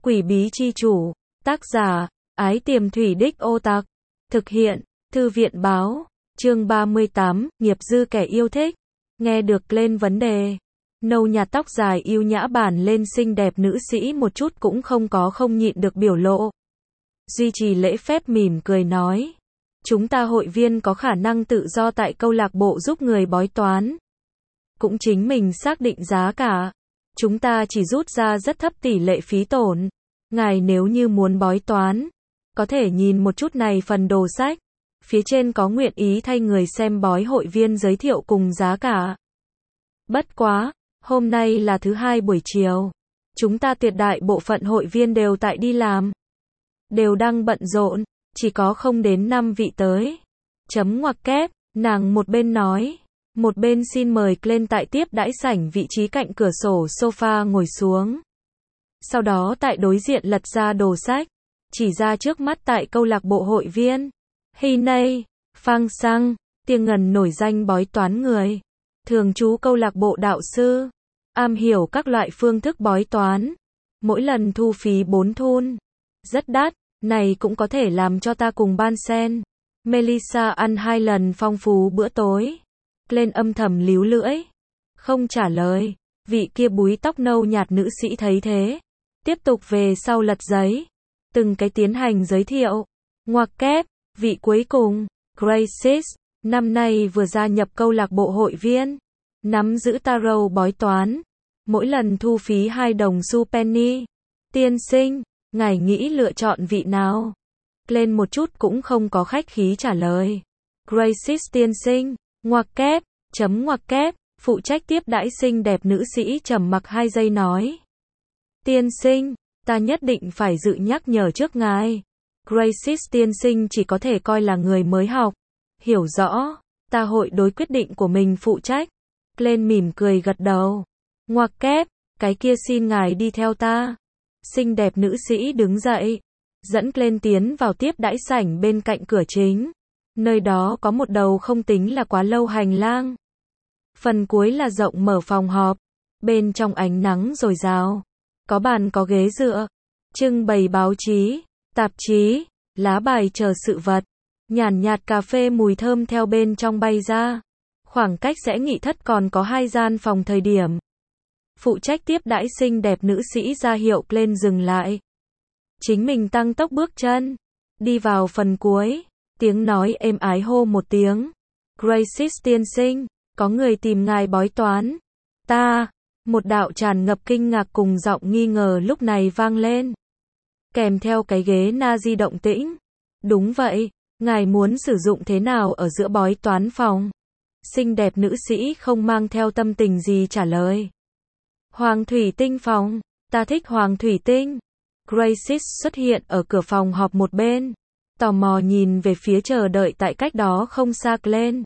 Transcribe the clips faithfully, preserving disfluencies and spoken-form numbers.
Quỷ bí chi chủ, tác giả, Ái Tiềm Thủy Đích Ô Tặc, thực hiện, Thư viện báo, chương ba mươi tám, nghiệp dư kẻ yêu thích, nghe được lên vấn đề. Nâu nhạt tóc dài yêu nhã bản lên xinh đẹp nữ sĩ một chút cũng không có không nhịn được biểu lộ. Duy trì lễ phép mỉm cười nói. Chúng ta hội viên có khả năng tự do tại câu lạc bộ giúp người bói toán. Cũng chính mình xác định giá cả. Chúng ta chỉ rút ra rất thấp tỷ lệ phí tổn. Ngài nếu như muốn bói toán, có thể nhìn một chút này phần đồ sách. Phía trên có nguyện ý thay người xem bói hội viên giới thiệu cùng giá cả. Bất quá, hôm nay là thứ hai buổi chiều. Chúng ta tuyệt đại bộ phận hội viên đều tại đi làm. Đều đang bận rộn, chỉ có không đến năm vị tới. Chấm ngoặc kép, nàng một bên nói. Một bên xin mời Glenn tại tiếp đãi sảnh vị trí cạnh cửa sổ sofa ngồi xuống. Sau đó tại đối diện lật ra đồ sách. Chỉ ra trước mắt tại câu lạc bộ hội viên. Hy nay, Phang Sang, tiếng ngần nổi danh bói toán người. Thường trú câu lạc bộ đạo sư. Am hiểu các loại phương thức bói toán. Mỗi lần thu phí bốn thun. Rất đắt, này cũng có thể làm cho ta cùng ban sen. Melissa ăn hai lần phong phú bữa tối. Lên âm thầm líu lưỡi. Không trả lời. Vị kia búi tóc nâu nhạt nữ sĩ thấy thế. Tiếp tục về sau lật giấy. Từng cái tiến hành giới thiệu. Ngoặc kép. Vị cuối cùng. Grace. Năm nay vừa gia nhập câu lạc bộ hội viên. Nắm giữ tarot bói toán. Mỗi lần thu phí hai đồng xu penny. Tiên sinh. Ngài nghĩ lựa chọn vị nào? Lên một chút cũng không có khách khí trả lời. Grace tiên sinh. Ngoặc kép, chấm ngoặc kép, phụ trách tiếp đãi xinh đẹp nữ sĩ trầm mặc hai giây nói. Tiên sinh, ta nhất định phải dự nhắc nhở trước ngài. Grace tiên sinh chỉ có thể coi là người mới học. Hiểu rõ, ta hội đối quyết định của mình phụ trách. Lên mỉm cười gật đầu. Ngoặc kép, cái kia xin ngài đi theo ta. Xinh đẹp nữ sĩ đứng dậy. Dẫn lên tiến vào tiếp đãi sảnh bên cạnh cửa chính. Nơi đó có một đầu không tính là quá lâu hành lang. Phần cuối là rộng mở phòng họp. Bên trong ánh nắng dồi dào. Có bàn có ghế dựa. Trưng bày báo chí, tạp chí, lá bài chờ sự vật. Nhàn nhạt cà phê mùi thơm theo bên trong bay ra. Khoảng cách sẽ nghị thất còn có hai gian phòng thời điểm. Phụ trách tiếp đãi xinh đẹp nữ sĩ ra hiệu lên dừng lại. Chính mình tăng tốc bước chân. Đi vào phần cuối. Tiếng nói êm ái hô một tiếng. Grace tiên sinh, có người tìm ngài bói toán. Ta, một đạo tràn ngập kinh ngạc cùng giọng nghi ngờ lúc này vang lên. Kèm theo cái ghế na di động tĩnh. Đúng vậy, ngài muốn sử dụng thế nào ở giữa bói toán phòng? Xinh đẹp nữ sĩ không mang theo tâm tình gì trả lời. Hoàng thủy tinh phòng, ta thích hoàng thủy tinh. Grace xuất hiện ở cửa phòng họp một bên. Tò mò nhìn về phía chờ đợi tại cách đó không xa lên.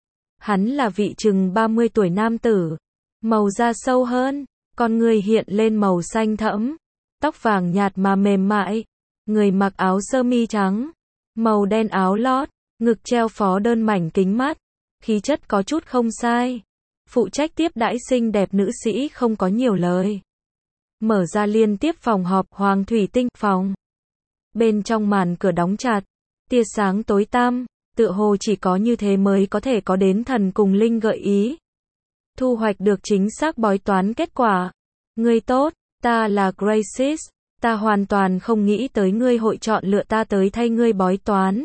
Hắn là vị chừng ba mươi tuổi nam tử. Màu da sâu hơn, con người hiện lên màu xanh thẫm. Tóc vàng nhạt mà mềm mại. Người mặc áo sơ mi trắng. Màu đen áo lót, ngực treo phó đơn mảnh kính mắt. Khí chất có chút không sai. Phụ trách tiếp đãi xinh đẹp nữ sĩ không có nhiều lời. Mở ra liên tiếp phòng họp hoàng thủy tinh phòng. Bên trong màn cửa đóng chặt, tia sáng tối tăm, tựa hồ chỉ có như thế mới có thể có đến thần cùng linh gợi ý. Thu hoạch được chính xác bói toán kết quả. Ngươi tốt, ta là Grace, ta hoàn toàn không nghĩ tới ngươi hội chọn lựa ta tới thay ngươi bói toán.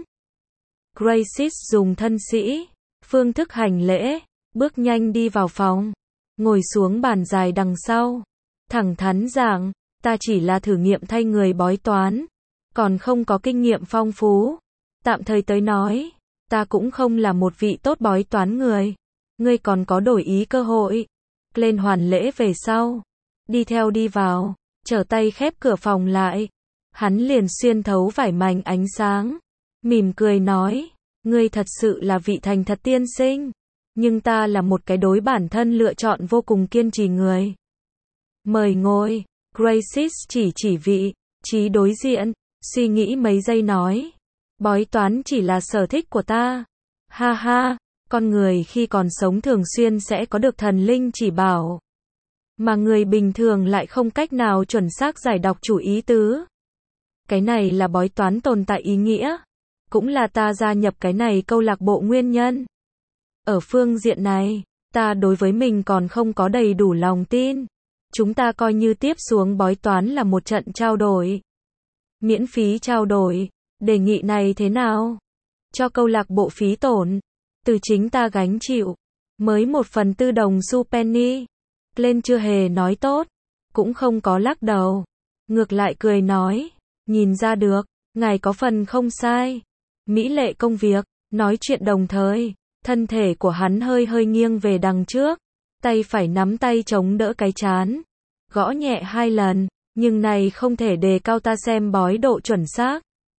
Grace dùng thân sĩ, phương thức hành lễ, bước nhanh đi vào phòng, ngồi xuống bàn dài đằng sau. Thẳng thắn giảng, ta chỉ là thử nghiệm thay người bói toán. Còn không có kinh nghiệm phong phú. Tạm thời tới nói, ta cũng không là một vị tốt bói toán người. Ngươi còn có đổi ý cơ hội. Lên hoàn lễ về sau. Đi theo đi vào, trở tay khép cửa phòng lại. Hắn liền xuyên thấu vải mảnh ánh sáng. Mỉm cười nói, ngươi thật sự là vị thành thật tiên sinh. Nhưng ta là một cái đối bản thân lựa chọn vô cùng kiên trì người. Mời ngồi, Grace chỉ chỉ vị, trí đối diện. Suy nghĩ mấy giây nói. Bói toán chỉ là sở thích của ta. Ha ha, con người khi còn sống thường xuyên sẽ có được thần linh chỉ bảo. mà người bình thường lại không cách nào chuẩn xác giải đọc chủ ý tứ. Cái này là bói toán tồn tại ý nghĩa, cũng là ta gia nhập cái này câu lạc bộ nguyên nhân. Ở phương diện này, ta đối với mình còn không có đầy đủ lòng tin. Chúng ta coi như tiếp xuống bói toán là một trận trao đổi. Miễn phí trao đổi, đề nghị này thế nào? Cho câu lạc bộ phí tổn, từ chính ta gánh chịu. Mới một phần tư đồng xu penny. Lên chưa hề nói tốt, cũng không có lắc đầu. Ngược lại cười nói, nhìn ra được, ngài có phần không sai. Mỹ lệ công việc, nói chuyện đồng thời, thân thể của hắn hơi hơi nghiêng về đằng trước, tay phải nắm tay chống đỡ cái trán, gõ nhẹ hai lần, nhưng này không thể đề cao ta xem bói độ chuẩn xác.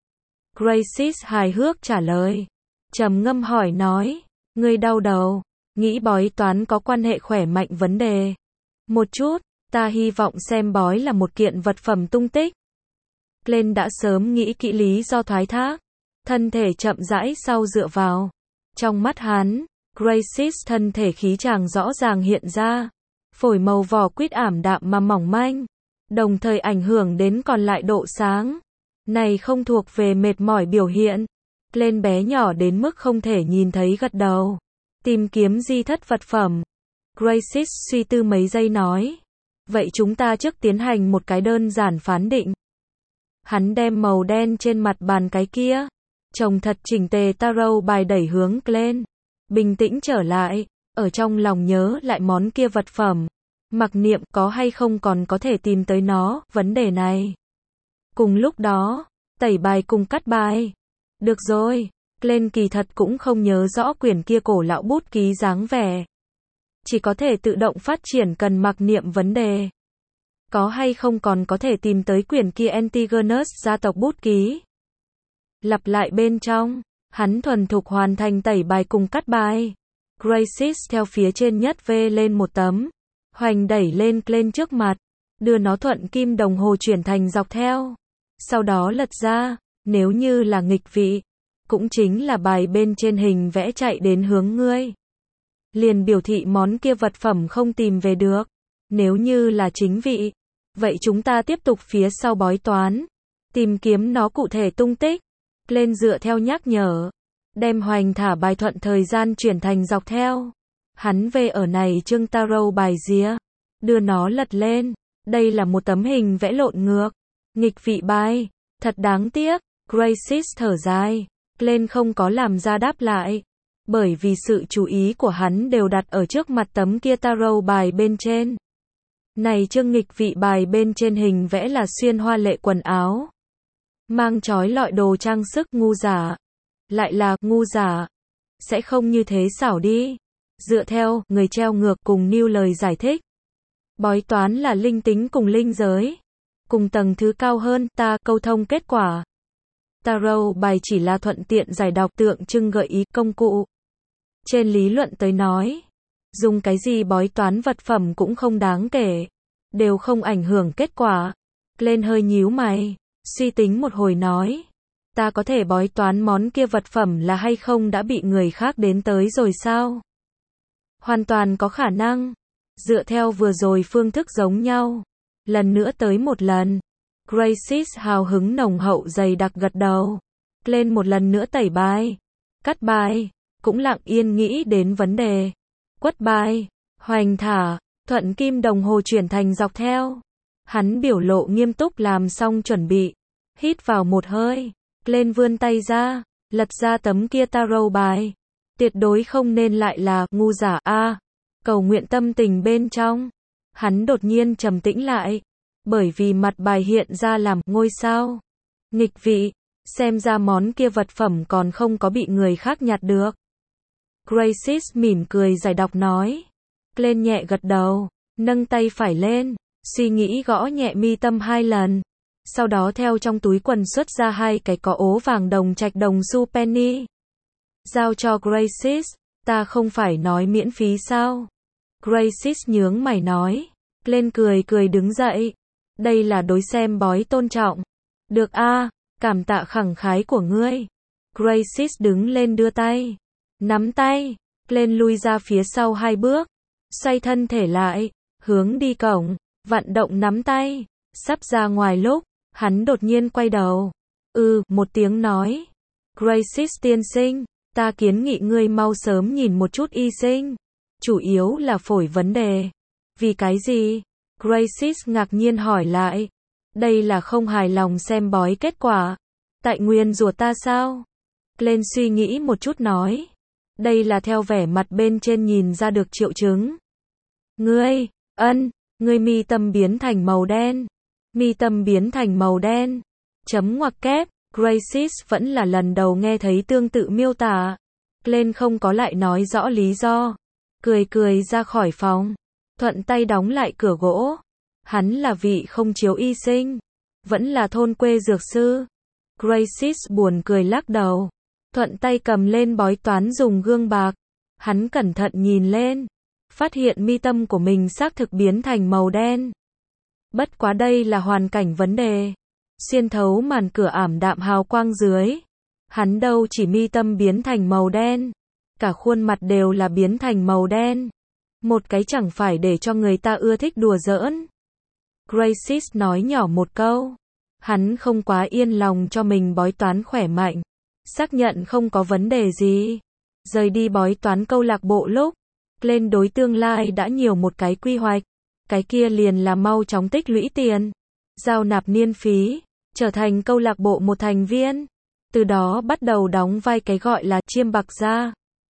Gracie hài hước trả lời, trầm ngâm hỏi nói, ngươi đau đầu, nghĩ bói toán có quan hệ khỏe mạnh vấn đề. Một chút, ta hy vọng xem bói là một kiện vật phẩm tung tích. Glenn đã sớm nghĩ kỹ lý do thoái thác, thân thể chậm rãi sau dựa vào. Trong mắt hắn, Gracie thân thể khí chàng rõ ràng hiện ra, phổi màu vỏ quýt ảm đạm mà mỏng manh, đồng thời ảnh hưởng đến còn lại độ sáng. Này không thuộc về mệt mỏi biểu hiện. Glenn bé nhỏ đến mức không thể nhìn thấy gật đầu. Tìm kiếm di thất vật phẩm. Gracie suy tư mấy giây nói. Vậy chúng ta trước tiến hành một cái đơn giản phán định. Hắn đem màu đen trên mặt bàn cái kia, chồng thật chỉnh tề tarot bài đẩy hướng Glenn. Bình tĩnh trở lại, ở trong lòng nhớ lại món kia vật phẩm. Mặc niệm có hay không còn có thể tìm tới nó, vấn đề này. Cùng lúc đó, tẩy bài cùng cắt bài. Được rồi, Glenn kỳ thật cũng không nhớ rõ quyển kia cổ lão bút ký dáng vẻ. Chỉ có thể tự động phát triển cần mặc niệm vấn đề. Có hay không còn có thể tìm tới quyển kia Antigonus gia tộc bút ký. Lặp lại bên trong, hắn thuần thục hoàn thành tẩy bài cùng cắt bài. Gracie theo phía trên nhất vê lên một tấm, hoành đẩy lên Glenn trước mặt, đưa nó thuận kim đồng hồ chuyển thành dọc theo. Sau đó lật ra, nếu như là nghịch vị, cũng chính là bài bên trên hình vẽ chạy đến hướng ngươi. Liền biểu thị món kia vật phẩm không tìm về được. Nếu như là chính vị, vậy chúng ta tiếp tục phía sau bói toán, tìm kiếm nó cụ thể tung tích. Lên dựa theo nhắc nhở, đem hoành thả bài thuận thời gian chuyển thành dọc theo. Hắn về ở này chương tarot bài ría, đưa nó lật lên. Đây là một tấm hình vẽ lộn ngược, nghịch vị bài, thật đáng tiếc. Gracie thở dài, Glenn không có làm ra đáp lại, bởi vì sự chú ý của hắn đều đặt ở trước mặt tấm kia tarot bài bên trên. Này chương nghịch vị bài bên trên hình vẽ là xuyên hoa lệ quần áo, mang trói lọi đồ trang sức ngu giả. Lại là ngu giả, sẽ không như thế xảo đi. Dựa theo người treo ngược cùng New lời giải thích, bói toán là linh tính cùng linh giới, cùng tầng thứ cao hơn ta câu thông kết quả. Tarot bài chỉ là thuận tiện giải đọc tượng trưng gợi ý công cụ. Trên lý luận tới nói, dùng cái gì bói toán vật phẩm cũng không đáng kể, đều không ảnh hưởng kết quả. Glenn hơi nhíu mày, suy tính một hồi nói, ta có thể bói toán món kia vật phẩm là hay không đã bị người khác đến tới rồi sao? Hoàn toàn có khả năng, dựa theo vừa rồi phương thức giống nhau. Lần nữa tới một lần. Gracie hào hứng nồng hậu dày đặc gật đầu. Glenn một lần nữa tẩy bài, cắt bài, cũng lặng yên nghĩ đến vấn đề. Quất bài, hoành thả, thuận kim đồng hồ chuyển thành dọc theo. Hắn biểu lộ nghiêm túc làm xong chuẩn bị. Hít vào một hơi, Glenn vươn tay ra, lật ra tấm kia tarot bài. Tuyệt đối không nên lại là ngu giả a. Cầu nguyện tâm tình bên trong. Hắn đột nhiên trầm tĩnh lại, bởi vì mặt bài hiện ra làm ngôi sao. Nghịch vị, xem ra món kia vật phẩm còn không có bị người khác nhặt được. Gracie mỉm cười giải đọc nói. Glenn nhẹ gật đầu, nâng tay phải lên, suy nghĩ gõ nhẹ mi tâm hai lần. Sau đó theo trong túi quần xuất ra hai cái có ố vàng đồng trạch đồng xu penny. Giao cho Gracie, ta không phải nói miễn phí sao? Gracie nhướng mày nói. Glenn cười cười đứng dậy. Đây là đối xem bói tôn trọng. Được a, cảm tạ khẳng khái của ngươi. Gracie đứng lên đưa tay. Nắm tay. Glenn lui ra phía sau hai bước. Xoay thân thể lại. hướng đi cổng, vận động nắm tay, sắp ra ngoài lúc, hắn đột nhiên quay đầu. Ừ, một tiếng nói. Gracie tiên sinh, ta kiến nghị ngươi mau sớm nhìn một chút y sinh. Chủ yếu là phổi vấn đề. Vì cái gì? Gracie ngạc nhiên hỏi lại. Đây là không hài lòng xem bói kết quả. Tại nguyên rùa ta sao? Glenn suy nghĩ một chút nói. Đây là theo vẻ mặt bên trên nhìn ra được triệu chứng. Ngươi, ân, ngươi mi tâm biến thành màu đen. Mi tâm biến thành màu đen. Chấm ngoặc kép, Gracie vẫn là lần đầu nghe thấy tương tự miêu tả. Glenn không có lại nói rõ lý do. Cười cười ra khỏi phòng. Thuận tay đóng lại cửa gỗ. Hắn là vị không chiếu y sinh. Vẫn là thôn quê dược sư. Gracie buồn cười lắc đầu. Thuận tay cầm lên bói toán dùng gương bạc. Hắn cẩn thận nhìn lên. Phát hiện mi tâm của mình xác thực biến thành màu đen. Bất quá đây là hoàn cảnh vấn đề. Xuyên thấu màn cửa ảm đạm hào quang dưới. Hắn đâu chỉ mi tâm biến thành màu đen. Cả khuôn mặt đều là biến thành màu đen. Một cái chẳng phải để cho người ta ưa thích đùa giỡn. Gracie nói nhỏ một câu. Hắn không quá yên lòng cho mình bói toán khỏe mạnh. Xác nhận không có vấn đề gì. Rời đi bói toán câu lạc bộ lúc. Lên đối tương lai đã nhiều một cái quy hoạch. Cái kia liền là mau chóng tích lũy tiền. Giao nạp niên phí. Trở thành câu lạc bộ một thành viên. Từ đó bắt đầu đóng vai cái gọi là chiêm bạc gia.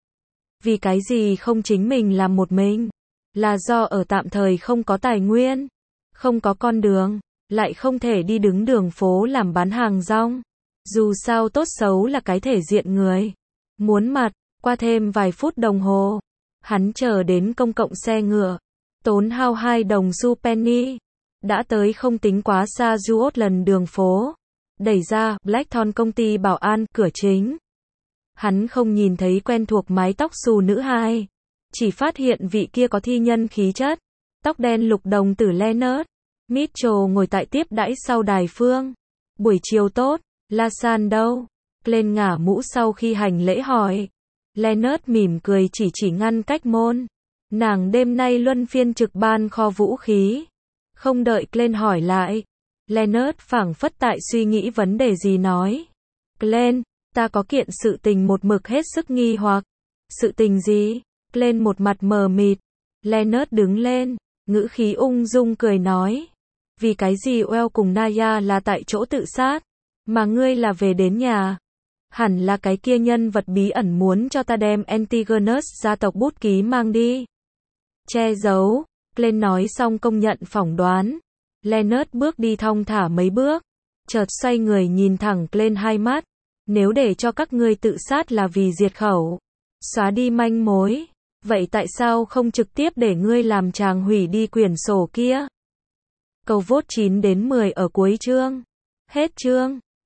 Vì cái gì không chính mình làm một mình? Là do ở tạm thời không có tài nguyên. Không có con đường. Lại không thể đi đứng đường phố làm bán hàng rong. Dù sao tốt xấu là cái thể diện người. Muốn mặt, qua thêm vài phút đồng hồ. Hắn chờ đến công cộng xe ngựa. Tốn hao hai đồng xu penny. Đã tới không tính quá xa Duốt lần đường phố. Đẩy ra, Blackthorn công ty bảo an, cửa chính. Hắn không nhìn thấy quen thuộc mái tóc xù nữ hai. Chỉ phát hiện vị kia có thi nhân khí chất. Tóc đen lục đồng tử Leonard. Mitchell ngồi tại tiếp đãi sau đài phương. Buổi chiều tốt, La San đâu? Lên ngả mũ sau khi hành lễ hỏi. Leonard mỉm cười chỉ chỉ ngăn cách môn. Nàng đêm nay luân phiên trực ban kho vũ khí. Không đợi Glenn hỏi lại. Leonard phảng phất tại suy nghĩ vấn đề gì nói. Glenn, ta có kiện sự tình một mực hết sức nghi hoặc. Sự tình gì? Glenn một mặt mờ mịt. Leonard đứng lên, ngữ khí ung dung cười nói. Vì cái gì Well cùng Naya là tại chỗ tự sát, mà ngươi là về đến nhà. Hẳn là cái kia nhân vật bí ẩn muốn cho ta đem Antigonus gia tộc bút ký mang đi. Che giấu, Glenn nói xong công nhận phỏng đoán. Leonard bước đi thong thả mấy bước, chợt xoay người nhìn thẳng Glenn hai mắt. Nếu để cho các ngươi tự sát là vì diệt khẩu, xóa đi manh mối, vậy tại sao không trực tiếp để ngươi làm chàng hủy đi quyển sổ kia? Câu vote chín đến mười ở cuối chương. Hết chương.